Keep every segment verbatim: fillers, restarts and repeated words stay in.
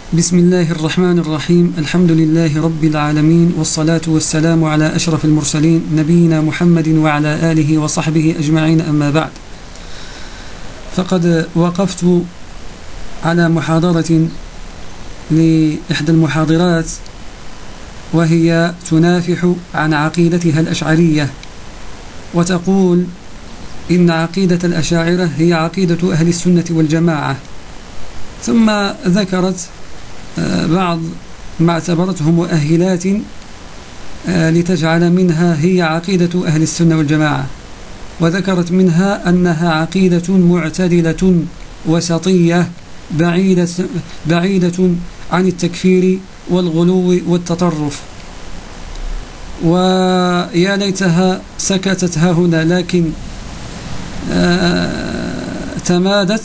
بسم الله الرحمن الرحيم. الحمد لله رب العالمين، والصلاة والسلام على أشرف المرسلين نبينا محمد وعلى آله وصحبه أجمعين، أما بعد. فقد وقفت على محاضرة لإحدى المحاضرات، وهي تنافح عن عقيدتها الأشعرية، وتقول إن عقيدة الأشاعرة هي عقيدة أهل السنة والجماعة، ثم ذكرت بعض ما اعتبرته مؤهلات لتجعل منها هي عقيدة أهل السنة والجماعة، وذكرت منها أنها عقيدة معتدلة وسطية بعيدة, بعيدة عن التكفير والغلو والتطرف. ويا ليتها سكتت ها هنا، لكن تمادت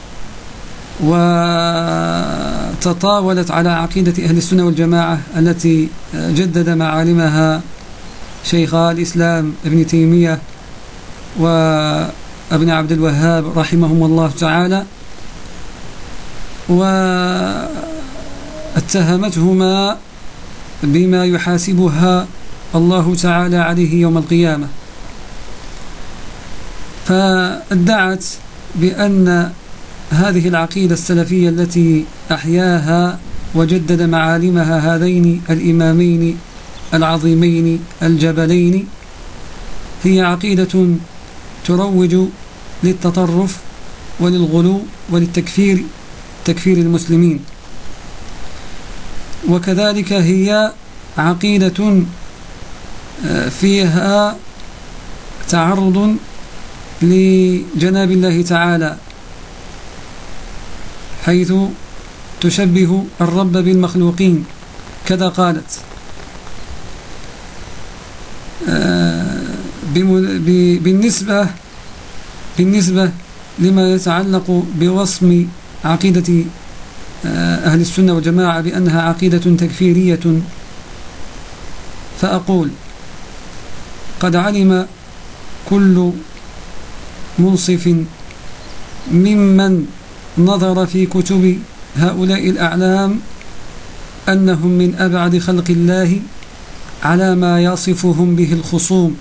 وتطاولت على عقيدة أهل السنة والجماعة التي جدد معالمها شيخا الإسلام ابن تيمية وابن عبد الوهاب رحمهم الله تعالى، واتهمتهما بما يحاسبها الله تعالى عليه يوم القيامة. فادعت بأن هذه العقيدة السلفية التي أحياها وجدد معالمها هذين الإمامين العظيمين الجبلين هي عقيدة تروج للتطرف وللغلو وللتكفير، تكفير المسلمين. وكذلك هي عقيدة فيها تعرض لجناب الله تعالى، حيث تشبه الرب بالمخلوقين، كذا قالت. بالنسبة بالنسبة لما يتعلق بوصم عقيدة أهل السنة والجماعة بأنها عقيدة تكفيرية، فأقول: قد علم كل منصف ممن نظر في كتب هؤلاء الأعلام أنهم من أبعد خلق الله على ما يصفهم به الخصوم،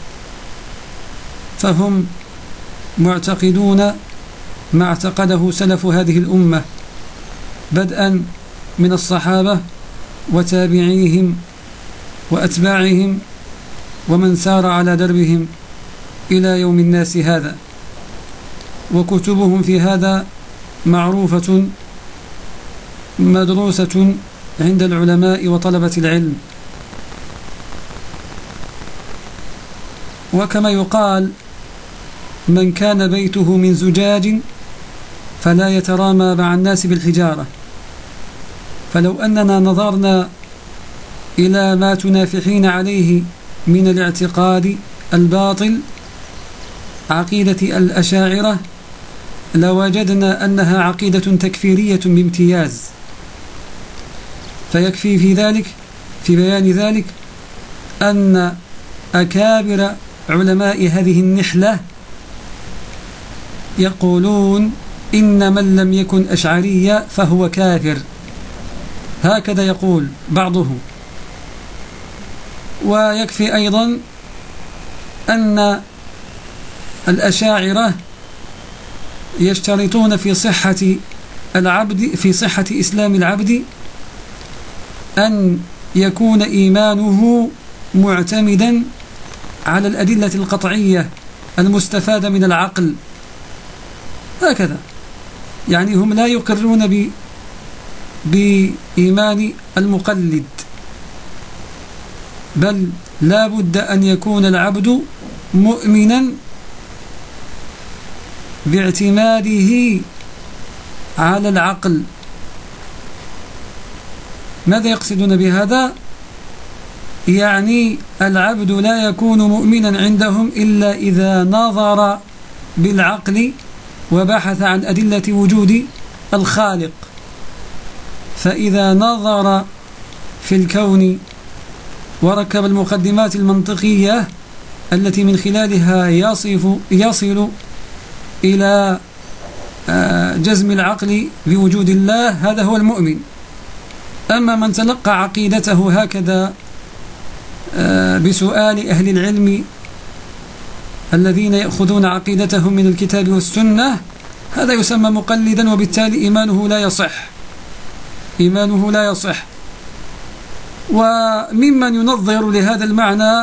فهم معتقدون ما اعتقده سلف هذه الأمة، بدءا من الصحابة وتابعيهم وأتباعهم ومن سار على دربهم إلى يوم الناس هذا. وكتبهم في هذا معروفة مدروسة عند العلماء وطلبة العلم. وكما يقال: من كان بيته من زجاج فلا يترامى مع الناس بالحجارة. فلو أننا نظرنا إلى ما تنافحين عليه من الاعتقاد الباطل عقيدة الأشاعرة لوجدنا أنها عقيدة تكفيرية بامتياز. فيكفي في ذلك في بيان ذلك أن أكابر علماء هذه النحلة يقولون: إن من لم يكن أشعريا فهو كافر، هكذا يقول بعضهم. ويكفي أيضا أن الأشاعرة يشترطون في صحة العبد في صحة إسلام العبد أن يكون إيمانه معتمدا على الأدلة القطعية المستفادة من العقل، هكذا. يعني هم لا يقرون ب بإيمان المقلد، بل لا بد أن يكون العبد مؤمنا باعتماده على العقل. ماذا يقصدون بهذا؟ يعني العبد لا يكون مؤمنا عندهم إلا إذا نظر بالعقل وبحث عن أدلة وجود الخالق. فإذا نظر في الكون وركب المقدمات المنطقية التي من خلالها يصف يصل إلى جزم العقل بوجود الله، هذا هو المؤمن. أما من تلقى عقيدته هكذا بسؤال أهل العلم الذين يأخذون عقيدتهم من الكتاب والسنة، هذا يسمى مقلدا، وبالتالي إيمانه لا يصح إيمانه لا يصح. وممن ينظر لهذا المعنى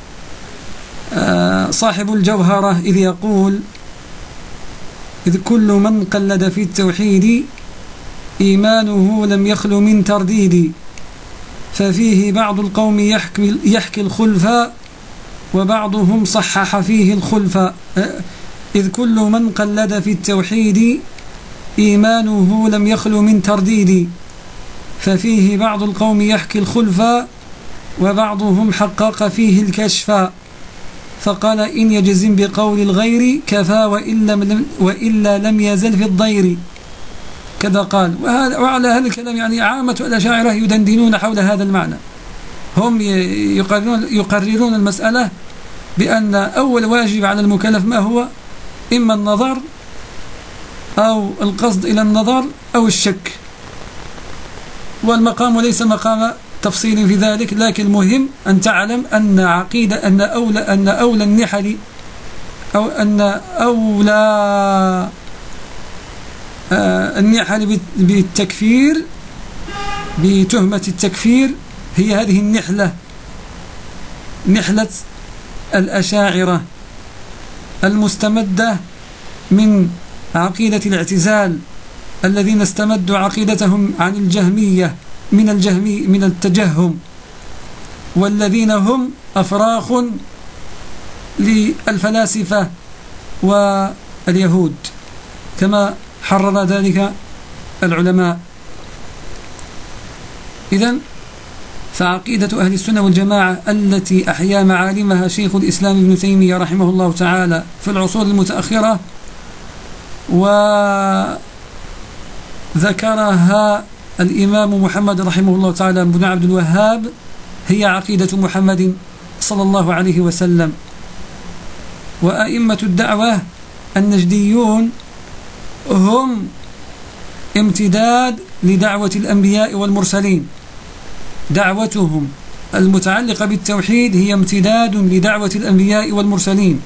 صاحب الجوهرة، إذ يقول: إذ كل من قلد في التوحيد إيمانه لم يخل من ترديد، ففيه بعض القوم يحكي, يحكي الخلف وبعضهم صحح فيه الخلف. إذ كل من قلد في التوحيد إيمانه لم يخل من ترديد، ففيه بعض القوم يحكي الخلف وبعضهم حقق فيه الكشف. فقال: إن يجزم بقول الغير كفى، وإلا, وإلا لم يزل في الضير. كذا قال. وعلى هذا الكلام يعني عامة الأشاعرة يدندنون حول هذا المعنى. هم يقررون, يقررون المسألة بأن أول واجب على المكلف ما هو؟ إما النظر أو القصد إلى النظر أو الشك، والمقام ليس مقام تفصيل في ذلك، لكن المهم أن تعلم أن عقيدة أن أولى أن أولى النحل أو أن أولى آه النحل بالتكفير، بتهمة التكفير، هي هذه النحلة، نحلة الأشاعرة المستمدة من عقيدة الاعتزال، الذين استمدوا عقيدتهم عن الجهمية من الجهمي من التجهم، والذين هم أفراخ للفلاسفة واليهود كما حرر ذلك العلماء. إذن فعقيدة أهل السنة والجماعة التي أحيا معالمها شيخ الإسلام ابن تيمية رحمه الله تعالى في العصور المتأخرة وذكرها الإمام محمد رحمه الله تعالى بن عبد الوهاب، هي عقيدة محمد صلى الله عليه وسلم. وأئمة الدعوة النجديون هم امتداد لدعوة الأنبياء والمرسلين، دعوتهم المتعلقة بالتوحيد هي امتداد لدعوة الأنبياء والمرسلين.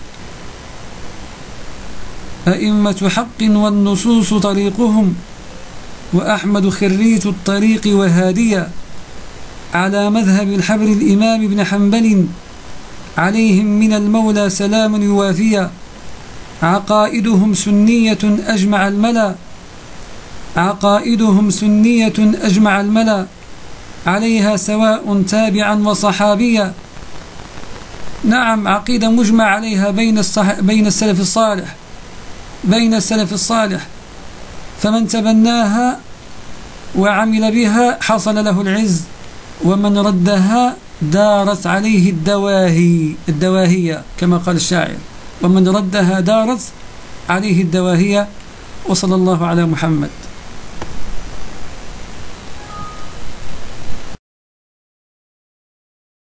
أئمة حق والنصوص طريقهم، وأحمد خريت الطريق وهاديا، على مذهب الحبر الإمام ابن حنبل، عليهم من المولى سلام يوافيا، عقائدهم سنية أجمع الملا، عقائدهم سنية أجمع الملا، عليها سواء تابعا وصحابيا. نعم، عقيدة مجمع عليها بين الصح... بين السلف الصالح بين السلف الصالح فمن تبناها وعمل بها حصل له العز، ومن ردها دارت عليه الدواهي الدواهية كما قال الشاعر، ومن ردها دارت عليه الدواهية. وصلى الله على محمد.